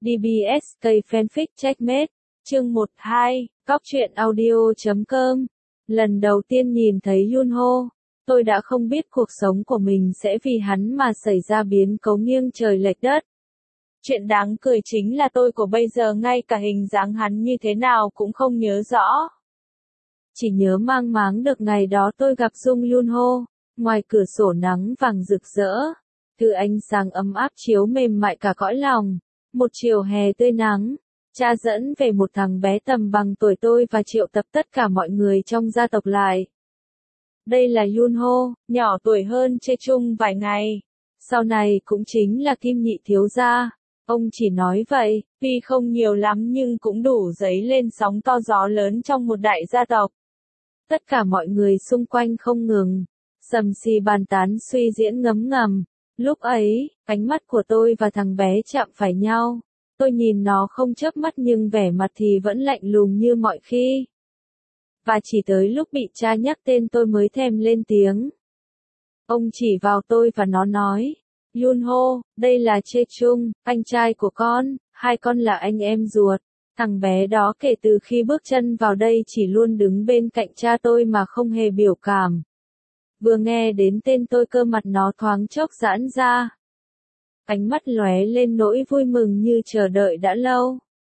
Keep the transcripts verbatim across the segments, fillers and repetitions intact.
đê bê ét K Fanfic Checkmate, chương một hai, cóc truyện audio chấm com. Lần đầu tiên nhìn thấy Yunho, tôi đã không biết cuộc sống của mình sẽ vì hắn mà xảy ra biến cố nghiêng trời lệch đất. Chuyện đáng cười chính là tôi của bây giờ ngay cả hình dáng hắn như thế nào cũng không nhớ rõ. Chỉ nhớ mang máng được ngày đó tôi gặp Dung Yunho, ngoài cửa sổ nắng vàng rực rỡ, thứ ánh sáng ấm áp chiếu mềm mại cả cõi lòng. Một chiều hè tươi nắng, cha dẫn về một thằng bé tầm bằng tuổi tôi và triệu tập tất cả mọi người trong gia tộc lại. Đây là Yunho, nhỏ tuổi hơn Chê Chung vài ngày. Sau này cũng chính là Kim Nhị thiếu gia. Ông chỉ nói vậy, tuy không nhiều lắm nhưng cũng đủ dấy lên sóng to gió lớn trong một đại gia tộc. Tất cả mọi người xung quanh không ngừng, sầm xì bàn tán suy diễn ngấm ngầm. Lúc ấy, ánh mắt của tôi và thằng bé chạm phải nhau. Tôi nhìn nó không chớp mắt nhưng vẻ mặt thì vẫn lạnh lùng như mọi khi. Và chỉ tới lúc bị cha nhắc tên tôi mới thèm lên tiếng. Ông chỉ vào tôi và nó nói, Yunho, đây là Chê Chung, anh trai của con, hai con là anh em ruột. Thằng bé đó kể từ khi bước chân vào đây chỉ luôn đứng bên cạnh cha tôi mà không hề biểu cảm. Vừa nghe đến tên tôi cơ mặt nó thoáng chốc giãn ra. Ánh mắt lóe lên nỗi vui mừng như chờ đợi đã lâu.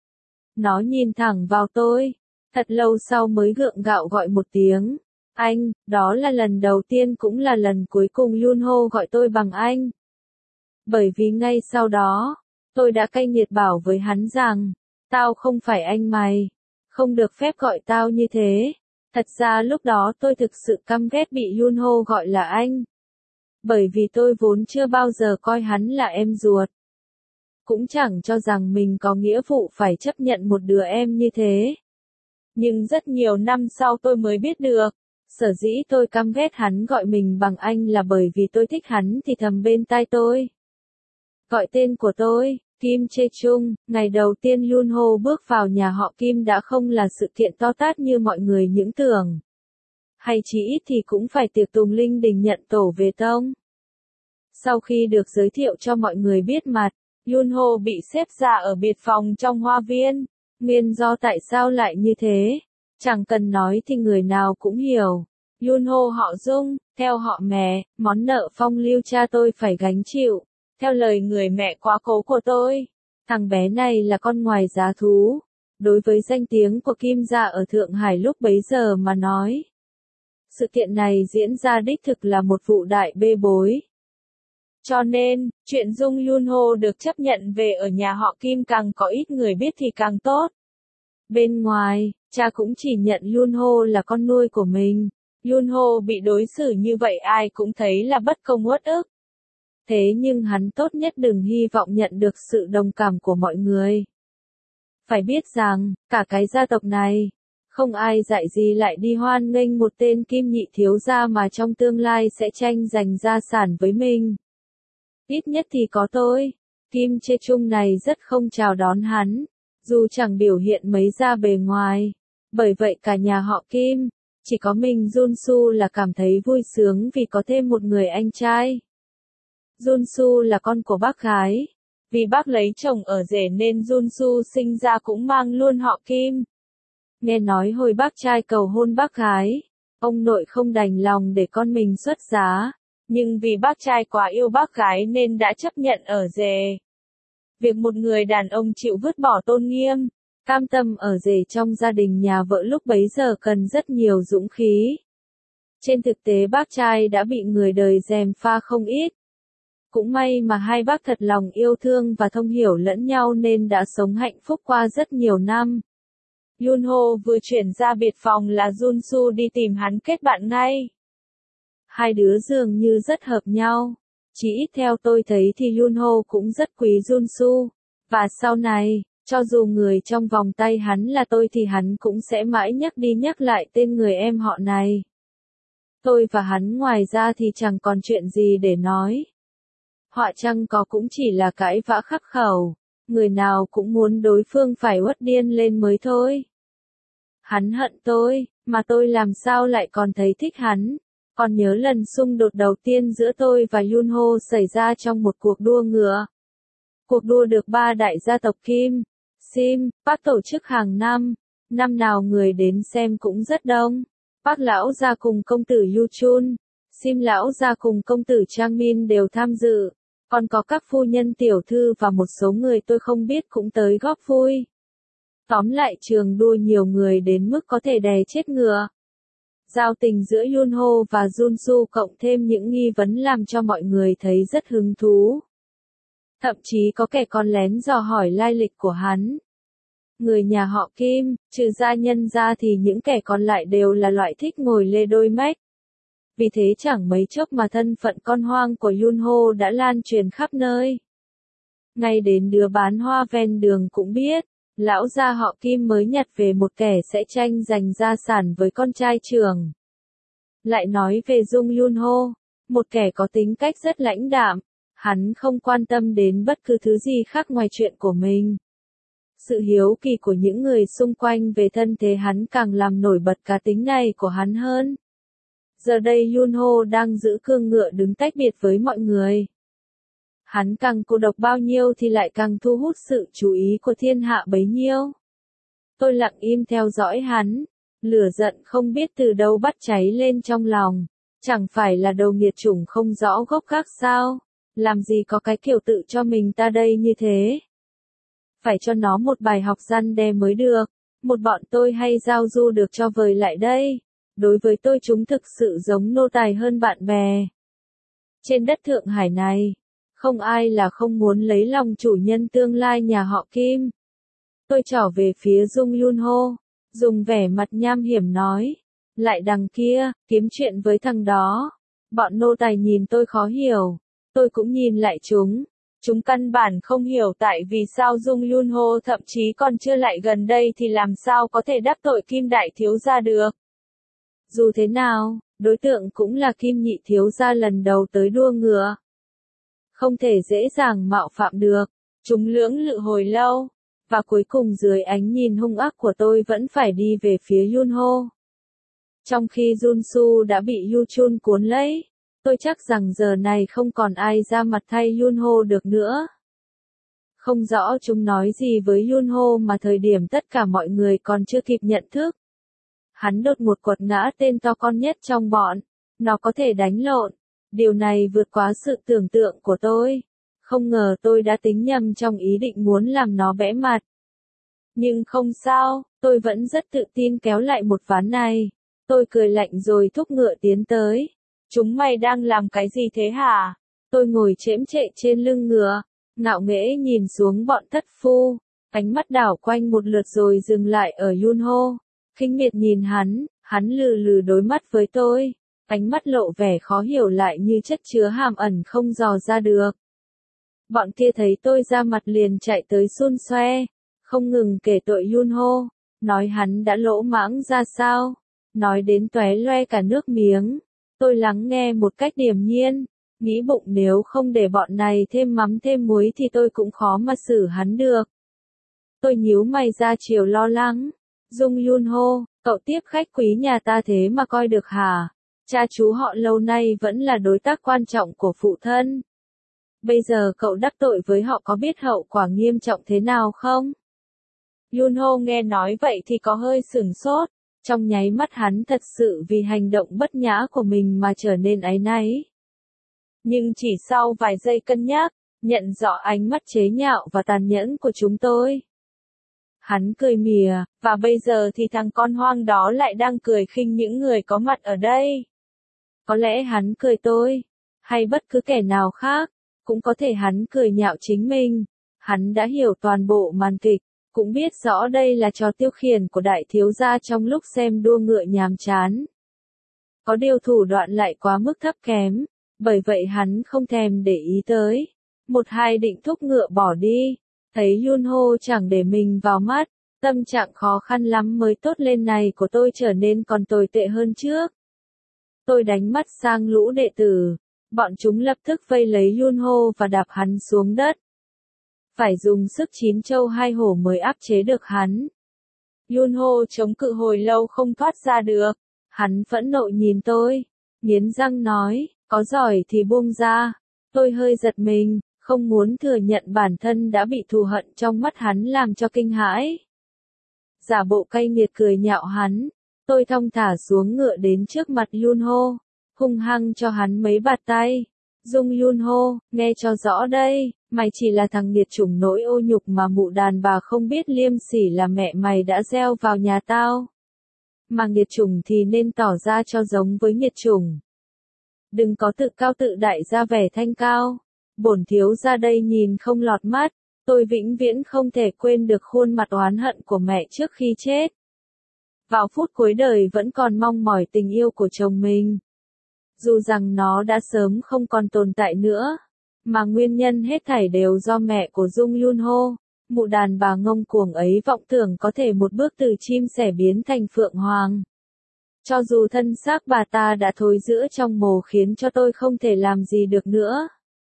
Nó nhìn thẳng vào tôi, thật lâu sau mới gượng gạo gọi một tiếng. Anh, đó là lần đầu tiên cũng là lần cuối cùng Yunho gọi tôi bằng anh. Bởi vì ngay sau đó, tôi đã cay nghiệt bảo với hắn rằng, tao không phải anh mày, không được phép gọi tao như thế. Thật ra lúc đó tôi thực sự căm ghét bị Yunho gọi là anh. Bởi vì tôi vốn chưa bao giờ coi hắn là em ruột. Cũng chẳng cho rằng mình có nghĩa vụ phải chấp nhận một đứa em như thế. Nhưng rất nhiều năm sau tôi mới biết được, sở dĩ tôi căm ghét hắn gọi mình bằng anh là bởi vì tôi thích hắn thì thầm bên tai tôi. Gọi tên của tôi, Kim Chê Chung, ngày đầu tiên Yunho bước vào nhà họ Kim đã không là sự kiện to tát như mọi người những tưởng. Hay chỉ ít thì cũng phải tiệc tùng linh đình nhận tổ về tông. Sau khi được giới thiệu cho mọi người biết mặt, Yunho bị xếp ra ở biệt phòng trong hoa viên. Nguyên do tại sao lại như thế? Chẳng cần nói thì người nào cũng hiểu. Yunho họ Dung, theo họ mẹ, món nợ phong lưu cha tôi phải gánh chịu. Theo lời người mẹ quá cố của tôi, thằng bé này là con ngoài giá thú. Đối với danh tiếng của Kim gia ở Thượng Hải lúc bấy giờ mà nói, sự kiện này diễn ra đích thực là một vụ đại bê bối. Cho nên, chuyện Dung Yunho được chấp nhận về ở nhà họ Kim càng có ít người biết thì càng tốt. Bên ngoài, cha cũng chỉ nhận Yunho là con nuôi của mình. Yunho bị đối xử như vậy ai cũng thấy là bất công uất ức. Thế nhưng hắn tốt nhất đừng hy vọng nhận được sự đồng cảm của mọi người. Phải biết rằng, cả cái gia tộc này, không ai dạy gì lại đi hoan nghênh một tên Kim Nhị thiếu gia mà trong tương lai sẽ tranh giành gia sản với mình. Ít nhất thì có tôi, Kim Chê Chung này rất không chào đón hắn, dù chẳng biểu hiện mấy ra bề ngoài. Bởi vậy cả nhà họ Kim, chỉ có mình Junsu là cảm thấy vui sướng vì có thêm một người anh trai. Junsu là con của bác gái. Vì bác lấy chồng ở rể nên Junsu sinh ra cũng mang luôn họ Kim. Nghe nói hồi bác trai cầu hôn bác gái, ông nội không đành lòng để con mình xuất giá, nhưng vì bác trai quá yêu bác gái nên đã chấp nhận ở rể. Việc một người đàn ông chịu vứt bỏ tôn nghiêm, cam tâm ở rể trong gia đình nhà vợ lúc bấy giờ cần rất nhiều dũng khí. Trên thực tế bác trai đã bị người đời gièm pha không ít. Cũng may mà hai bác thật lòng yêu thương và thông hiểu lẫn nhau nên đã sống hạnh phúc qua rất nhiều năm. Yunho vừa chuyển ra biệt phòng là Junsu đi tìm hắn kết bạn ngay. Hai đứa dường như rất hợp nhau. Chỉ ít theo tôi thấy thì Yunho cũng rất quý Junsu. Và sau này, cho dù người trong vòng tay hắn là tôi thì hắn cũng sẽ mãi nhắc đi nhắc lại tên người em họ này. Tôi và hắn ngoài ra thì chẳng còn chuyện gì để nói. Họa chăng có cũng chỉ là cãi vã khắc khẩu, người nào cũng muốn đối phương phải uất điên lên mới thôi. Hắn hận tôi, mà tôi làm sao lại còn thấy thích hắn. Còn nhớ lần xung đột đầu tiên giữa tôi và Yunho xảy ra trong một cuộc đua ngựa. Cuộc đua được ba đại gia tộc Kim, Sim, Park tổ chức hàng năm. Năm nào người đến xem cũng rất đông. Park lão gia cùng công tử Yoo Chun, Sim lão gia cùng công tử Chang Min đều tham dự. Còn có các phu nhân tiểu thư và một số người tôi không biết cũng tới góp vui. Tóm lại trường đua nhiều người đến mức có thể đè chết ngựa. Giao tình giữa Yunho và Junsu cộng thêm những nghi vấn làm cho mọi người thấy rất hứng thú. Thậm chí có kẻ còn lén dò hỏi lai lịch của hắn. Người nhà họ Kim, trừ gia nhân ra thì những kẻ còn lại đều là loại thích ngồi lê đôi mách. Vì thế chẳng mấy chốc mà thân phận con hoang của Yunho đã lan truyền khắp nơi. Ngay đến đứa bán hoa ven đường cũng biết, lão gia họ Kim mới nhặt về một kẻ sẽ tranh giành gia sản với con trai trưởng. Lại nói về Dung Yunho, một kẻ có tính cách rất lãnh đạm, hắn không quan tâm đến bất cứ thứ gì khác ngoài chuyện của mình. Sự hiếu kỳ của những người xung quanh về thân thế hắn càng làm nổi bật cá tính này của hắn hơn. Giờ đây Yunho đang giữ cương ngựa đứng tách biệt với mọi người. Hắn càng cô độc bao nhiêu thì lại càng thu hút sự chú ý của thiên hạ bấy nhiêu. Tôi lặng im theo dõi hắn, lửa giận không biết từ đâu bắt cháy lên trong lòng. Chẳng phải là đồ nghiệt chủng không rõ gốc gác sao? Làm gì có cái kiểu tự cho mình ta đây như thế? Phải cho nó một bài học răn đe mới được. Một bọn tôi hay giao du được cho vời lại đây. Đối với tôi chúng thực sự giống nô tài hơn bạn bè. Trên đất Thượng Hải này, không ai là không muốn lấy lòng chủ nhân tương lai nhà họ Kim. Tôi trỏ về phía Dung Yunho, dùng vẻ mặt nham hiểm nói. Lại đằng kia, kiếm chuyện với thằng đó. Bọn nô tài nhìn tôi khó hiểu. Tôi cũng nhìn lại chúng. Chúng căn bản không hiểu tại vì sao Dung Yunho thậm chí còn chưa lại gần đây thì làm sao có thể đắc tội Kim đại thiếu gia được. Dù thế nào, đối tượng cũng là Kim nhị thiếu gia lần đầu tới đua ngựa. Không thể dễ dàng mạo phạm được. Chúng lưỡng lự hồi lâu. Và cuối cùng dưới ánh nhìn hung ác của tôi vẫn phải đi về phía Yunho. Trong khi Junsu đã bị Yoo Chun cuốn lấy, tôi chắc rằng giờ này không còn ai ra mặt thay Yunho được nữa. Không rõ chúng nói gì với Yunho mà thời điểm tất cả mọi người còn chưa kịp nhận thức. Hắn đột ngột quật ngã tên to con nhất trong bọn. Nó có thể đánh lộn. Điều này vượt quá sự tưởng tượng của tôi. Không ngờ tôi đã tính nhầm trong ý định muốn làm nó bẽ mặt. Nhưng không sao, tôi vẫn rất tự tin kéo lại một ván này. Tôi cười lạnh rồi thúc ngựa tiến tới. Chúng mày đang làm cái gì thế hả? Tôi ngồi chễm chệ trên lưng ngựa, ngạo nghễ nhìn xuống bọn thất phu. Ánh mắt đảo quanh một lượt rồi dừng lại ở Yunho. Khinh miệt nhìn hắn, hắn lừ lừ đối mắt với tôi. Ánh mắt lộ vẻ khó hiểu lại như chất chứa hàm ẩn không dò ra được. Bọn kia thấy tôi ra mặt liền chạy tới xun xoe, không ngừng kể tội Yunho, nói hắn đã lỗ mãng ra sao, nói đến tóe loe cả nước miếng. Tôi lắng nghe một cách điềm nhiên, nghĩ bụng nếu không để bọn này thêm mắm thêm muối thì tôi cũng khó mà xử hắn được. Tôi nhíu mày ra chiều lo lắng. Dung Yunho, cậu tiếp khách quý nhà ta thế mà coi được hả? Cha chú họ lâu nay vẫn là đối tác quan trọng của phụ thân. Bây giờ cậu đắc tội với họ có biết hậu quả nghiêm trọng thế nào không? Yunho nghe nói vậy thì có hơi sửng sốt. Trong nháy mắt hắn thật sự vì hành động bất nhã của mình mà trở nên áy náy. Nhưng chỉ sau vài giây cân nhắc, nhận rõ ánh mắt chế nhạo và tàn nhẫn của chúng tôi. Hắn cười mỉa, và bây giờ thì thằng con hoang đó lại đang cười khinh những người có mặt ở đây. Có lẽ hắn cười tôi, hay bất cứ kẻ nào khác, cũng có thể hắn cười nhạo chính mình. Hắn đã hiểu toàn bộ màn kịch, cũng biết rõ đây là trò tiêu khiển của đại thiếu gia trong lúc xem đua ngựa nhàm chán. Có điều thủ đoạn lại quá mức thấp kém, bởi vậy hắn không thèm để ý tới. Một hai định thúc ngựa bỏ đi, thấy Yunho chẳng để mình vào mắt, tâm trạng khó khăn lắm mới tốt lên này của tôi trở nên còn tồi tệ hơn trước. Tôi đánh mắt sang lũ đệ tử, bọn chúng lập tức vây lấy Yunho và đạp hắn xuống đất. Phải dùng sức chín châu hai hổ mới áp chế được hắn. Yunho chống cự hồi lâu không thoát ra được. Hắn phẫn nộ nhìn tôi, nghiến răng nói, có giỏi thì buông ra. Tôi hơi giật mình, không muốn thừa nhận bản thân đã bị thù hận trong mắt hắn làm cho kinh hãi. Giả bộ cay nghiệt cười nhạo hắn, tôi thong thả xuống ngựa đến trước mặt Yunho, hung hăng cho hắn mấy bạt tay. Dung Yunho, nghe cho rõ đây, mày chỉ là thằng nghiệt chủng nỗi ô nhục mà mụ đàn bà không biết liêm sỉ là mẹ mày đã gieo vào nhà tao. Mà nghiệt chủng thì nên tỏ ra cho giống với nghiệt chủng. Đừng có tự cao tự đại ra vẻ thanh cao. Bổn thiếu ra đây nhìn không lọt mắt, tôi vĩnh viễn không thể quên được khuôn mặt oán hận của mẹ trước khi chết. Vào phút cuối đời vẫn còn mong mỏi tình yêu của chồng mình. Dù rằng nó đã sớm không còn tồn tại nữa, mà nguyên nhân hết thảy đều do mẹ của Dung Yunho, mụ đàn bà ngông cuồng ấy vọng tưởng có thể một bước từ chim sẻ biến thành phượng hoàng. Cho dù thân xác bà ta đã thối rữa trong mồ khiến cho tôi không thể làm gì được nữa.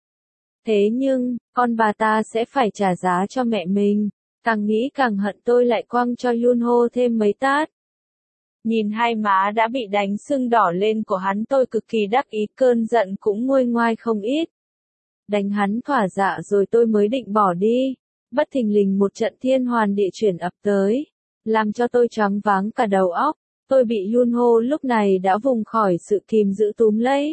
Thế nhưng, con bà ta sẽ phải trả giá cho mẹ mình. Càng nghĩ càng hận tôi lại quăng cho Yunho thêm mấy tát. Nhìn hai má đã bị đánh sưng đỏ lên của hắn tôi cực kỳ đắc ý, cơn giận cũng nguôi ngoai không ít. Đánh hắn thỏa dạ rồi tôi mới định bỏ đi. Bất thình lình một trận thiên hoàn địa chuyển ập tới, làm cho tôi choáng váng cả đầu óc. Tôi bị Yunho lúc này đã vùng khỏi sự kìm giữ túm lấy.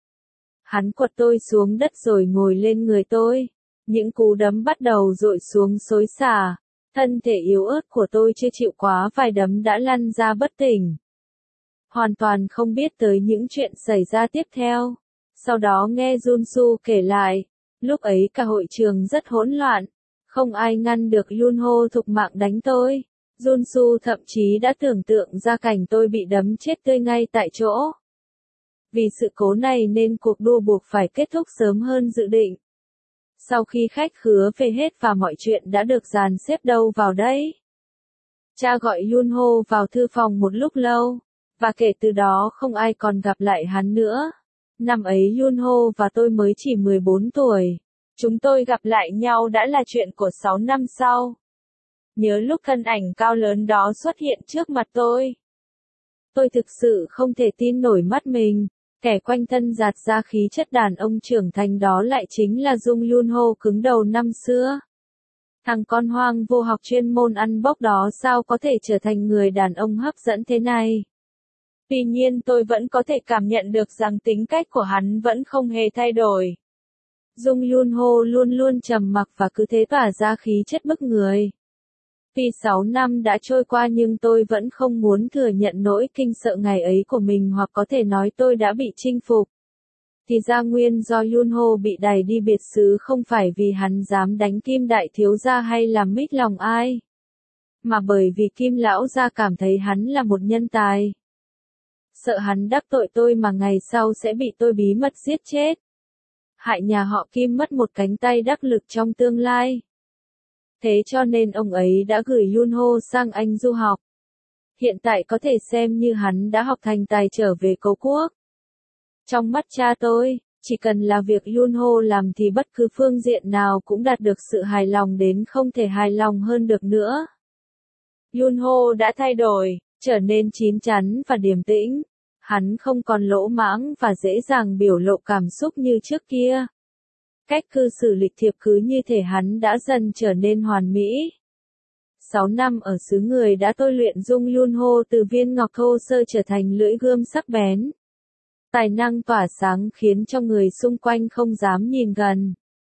Hắn quật tôi xuống đất rồi ngồi lên người tôi. Những cú đấm bắt đầu dội xuống xối xả. Thân thể yếu ớt của tôi chưa chịu quá vài đấm đã lăn ra bất tỉnh. Hoàn toàn không biết tới những chuyện xảy ra tiếp theo. Sau đó nghe Junsu kể lại, lúc ấy cả hội trường rất hỗn loạn, không ai ngăn được Yunho thục mạng đánh tôi. Junsu thậm chí đã tưởng tượng ra cảnh tôi bị đấm chết tươi ngay tại chỗ. Vì sự cố này nên cuộc đua buộc phải kết thúc sớm hơn dự định. Sau khi khách khứa về hết và mọi chuyện đã được dàn xếp đâu vào đấy, cha gọi Yunho vào thư phòng một lúc lâu, và kể từ đó không ai còn gặp lại hắn nữa. Năm ấy Yunho và tôi mới chỉ mười bốn tuổi. Chúng tôi gặp lại nhau đã là chuyện của sáu năm sau. Nhớ lúc thân ảnh cao lớn đó xuất hiện trước mặt tôi. Tôi thực sự không thể tin nổi mắt mình. Kẻ quanh thân dạt ra khí chất đàn ông trưởng thành đó lại chính là Dung Yunho cứng đầu năm xưa. Thằng con hoang vô học chuyên môn ăn bốc đó sao có thể trở thành người đàn ông hấp dẫn thế này. Tuy nhiên tôi vẫn có thể cảm nhận được rằng tính cách của hắn vẫn không hề thay đổi. Dung Yunho luôn luôn trầm mặc và cứ thế tỏa ra khí chất bức người. Tuy sáu năm đã trôi qua nhưng tôi vẫn không muốn thừa nhận nỗi kinh sợ ngày ấy của mình, hoặc có thể nói tôi đã bị chinh phục. Thì ra nguyên do Yunho bị đày đi biệt xứ không phải vì hắn dám đánh Kim đại thiếu gia hay làm mít lòng ai, mà bởi vì Kim lão gia cảm thấy hắn là một nhân tài. Sợ hắn đắc tội tôi mà ngày sau sẽ bị tôi bí mật giết chết, hại nhà họ Kim mất một cánh tay đắc lực trong tương lai. Thế cho nên ông ấy đã gửi Yunho sang Anh du học. Hiện tại có thể xem như hắn đã học thành tài trở về cố quốc. Trong mắt cha tôi, chỉ cần là việc Yunho làm thì bất cứ phương diện nào cũng đạt được sự hài lòng đến không thể hài lòng hơn được nữa. Yunho đã thay đổi, trở nên chín chắn và điềm tĩnh. Hắn không còn lỗ mãng và dễ dàng biểu lộ cảm xúc như trước kia. Cách cư xử lịch thiệp cứ như thể hắn đã dần trở nên hoàn mỹ. Sáu năm ở xứ người đã tôi luyện Dung Yunho từ viên ngọc thô sơ trở thành lưỡi gươm sắc bén. Tài năng tỏa sáng khiến cho người xung quanh không dám nhìn gần.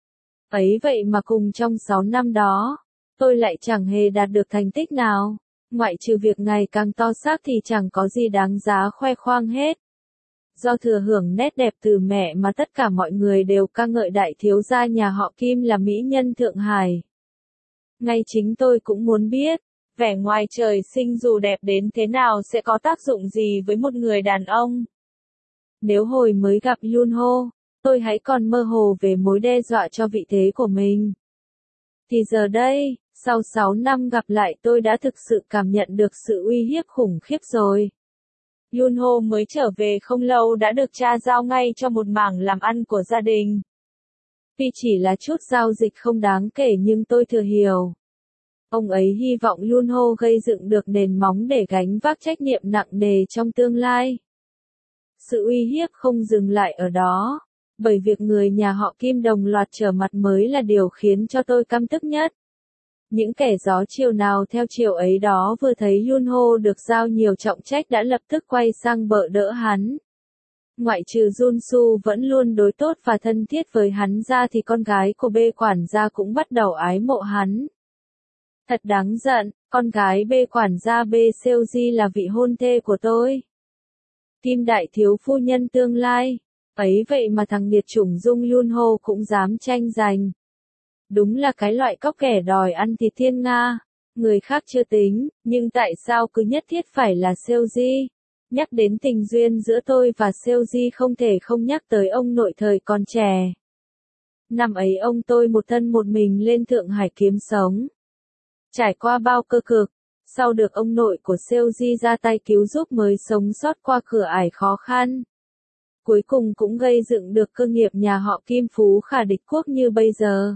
Ấy vậy mà cùng trong sáu năm đó, tôi lại chẳng hề đạt được thành tích nào. Ngoại trừ việc ngày càng to xác thì chẳng có gì đáng giá khoe khoang hết. Do thừa hưởng nét đẹp từ mẹ mà tất cả mọi người đều ca ngợi đại thiếu gia nhà họ Kim là mỹ nhân Thượng Hải. Ngay chính tôi cũng muốn biết, vẻ ngoài trời sinh dù đẹp đến thế nào sẽ có tác dụng gì với một người đàn ông. Nếu hồi mới gặp Yunho, tôi hãy còn mơ hồ về mối đe dọa cho vị thế của mình, thì giờ đây, sau sáu năm gặp lại tôi đã thực sự cảm nhận được sự uy hiếp khủng khiếp rồi. Yunho mới trở về không lâu đã được cha giao ngay cho một mảng làm ăn của gia đình. Tuy chỉ là chút giao dịch không đáng kể nhưng tôi thừa hiểu. Ông ấy hy vọng Yunho gây dựng được nền móng để gánh vác trách nhiệm nặng nề trong tương lai. Sự uy hiếp không dừng lại ở đó. Bởi việc người nhà họ Kim đồng loạt trở mặt mới là điều khiến cho tôi căm tức nhất. Những kẻ gió chiều nào theo chiều ấy đó vừa thấy Yunho được giao nhiều trọng trách đã lập tức quay sang bợ đỡ hắn. Ngoại trừ Junsu vẫn luôn đối tốt và thân thiết với hắn ra thì con gái của bê quản gia cũng bắt đầu ái mộ hắn. Thật đáng giận, con gái bê quản gia bê Seoji là vị hôn thê của tôi. Kim đại thiếu phu nhân tương lai, ấy vậy mà thằng nghiệt chủng Dung Yunho cũng dám tranh giành. Đúng là cái loại cóc kẻ đòi ăn thịt thiên nga, người khác chưa tính, nhưng tại sao cứ nhất thiết phải là Seoji? Nhắc đến tình duyên giữa tôi và Seoji không thể không nhắc tới ông nội thời còn trẻ. Năm ấy ông tôi một thân một mình lên Thượng Hải kiếm sống. Trải qua bao cơ cực, sau được ông nội của Seoji ra tay cứu giúp mới sống sót qua cửa ải khó khăn. Cuối cùng cũng gây dựng được cơ nghiệp nhà họ Kim phú khả địch quốc như bây giờ.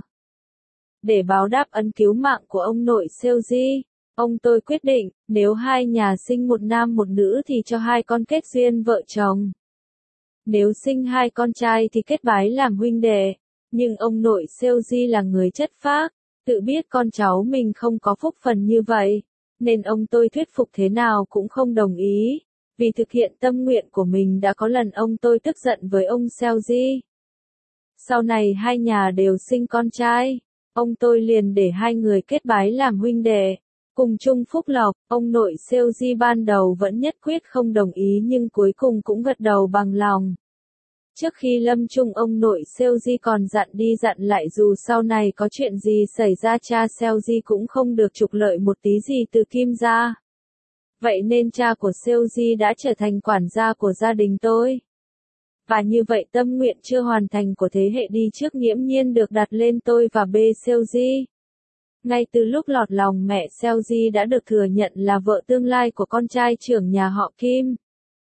Để báo đáp ân cứu mạng của ông nội Seoji, ông tôi quyết định, nếu hai nhà sinh một nam một nữ thì cho hai con kết duyên vợ chồng. Nếu sinh hai con trai thì kết bái làm huynh đệ, nhưng ông nội Seoji là người chất phác, tự biết con cháu mình không có phúc phần như vậy, nên ông tôi thuyết phục thế nào cũng không đồng ý. Vì thực hiện tâm nguyện của mình đã có lần ông tôi tức giận với ông Seoji. Sau này hai nhà đều sinh con trai, ông tôi liền để hai người kết bái làm huynh đệ, cùng chung phúc lộc. Ông nội Seoji ban đầu vẫn nhất quyết không đồng ý nhưng cuối cùng cũng gật đầu bằng lòng. Trước khi lâm chung ông nội Seoji còn dặn đi dặn lại dù sau này có chuyện gì xảy ra cha Seoji cũng không được trục lợi một tí gì từ Kim gia. Vậy nên cha của Seoji đã trở thành quản gia của gia đình tôi. Và như vậy tâm nguyện chưa hoàn thành của thế hệ đi trước nghiễm nhiên được đặt lên tôi và bê Seoji. Ngay từ lúc lọt lòng mẹ Seoji đã được thừa nhận là vợ tương lai của con trai trưởng nhà họ Kim.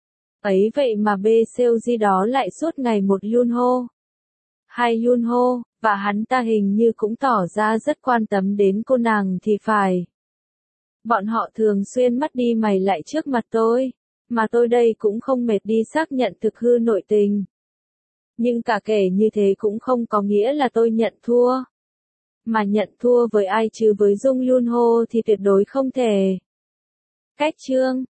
Ấy vậy mà bê Seoji đó lại suốt ngày một Yunho, hai Yunho, và hắn ta hình như cũng tỏ ra rất quan tâm đến cô nàng thì phải. Bọn họ thường xuyên mắt đi mày lại trước mặt tôi, mà tôi đây cũng không mệt đi xác nhận thực hư nội tình. Nhưng cả kể như thế cũng không có nghĩa là tôi nhận thua. Mà nhận thua với ai chứ với Dung Yunho thì tuyệt đối không thể. Cách chương